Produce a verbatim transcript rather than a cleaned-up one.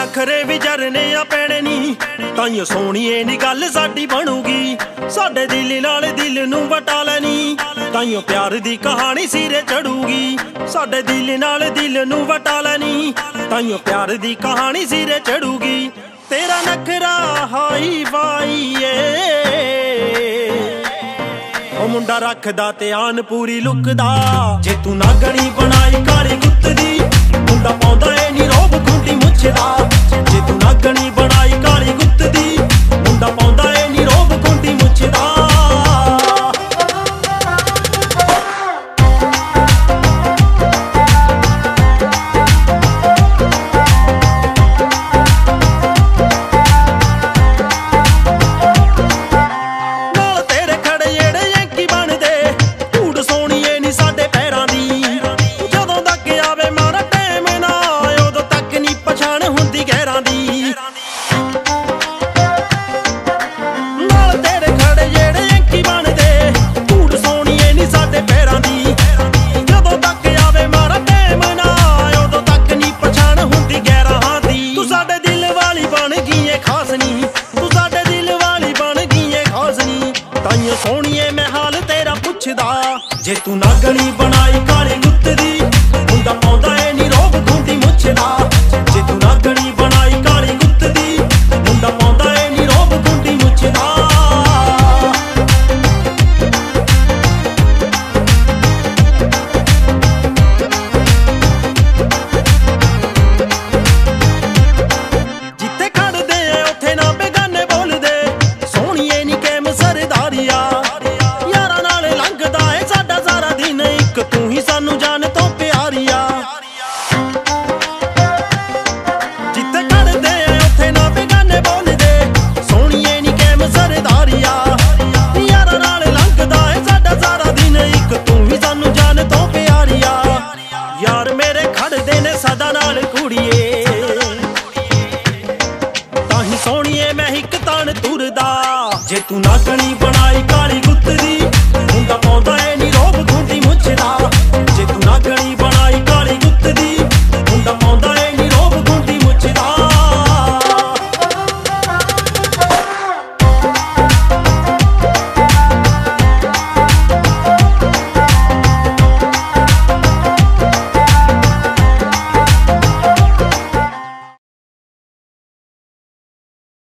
नखरे भी जरने आ पैणे नी ताइयों सोहणीए नी गल साडी बनूगी। साडे दिल नाल दिल नूं वटा लैनी ताइयों प्यार दी कहानी सिरे चढ़ूगी। साडे दिल नाल दिल नूं वटा लैनी ताइयों प्यार दी कहानी सिरे चढ़ूगी। तेरा नखरा हाई वाई ए ओ मुंडा रखदा ध्यान पूरी लुकदा। जे तू नागणी बनाई काली गुत्त दी मुंडा पाउंदा ए नी रोब खुंडी मुछदा। जे तू नागणी बनाई काली गुत्त दी मुंडा पाउंदा ए नी रोब खुंडी मुछदा। सोहणीए मैं हाल तेरा पुछदा। जे तू नागणी बनाई काली गुत्त दी मुंडा पाउंदा ए नी रोब खुंडी मुछदा। जे तू नागणी बनाई काली गुत्त दी मुंडा पाउंदा ए नी रोब खुंडी मुछदा। जिथे खड़दे उत्थे ना बेगाने बोलदे सोहणीए नी कैम सरदारिया। तू ही सानू जान तो प्यारिया। जिथे खड़दे उत्थे ना बेगाने बोलदे सोहणीए नी कैम सरदारिया। यारां नाल लंघदा है साडा सारा दिन इक तू ही सानू जान तो प्यारिया। यार मेरे खड़दे ने सदा नाल कुड़िए ताही सोहणीए मैं हिक तान तुरदा। जे तू नागणी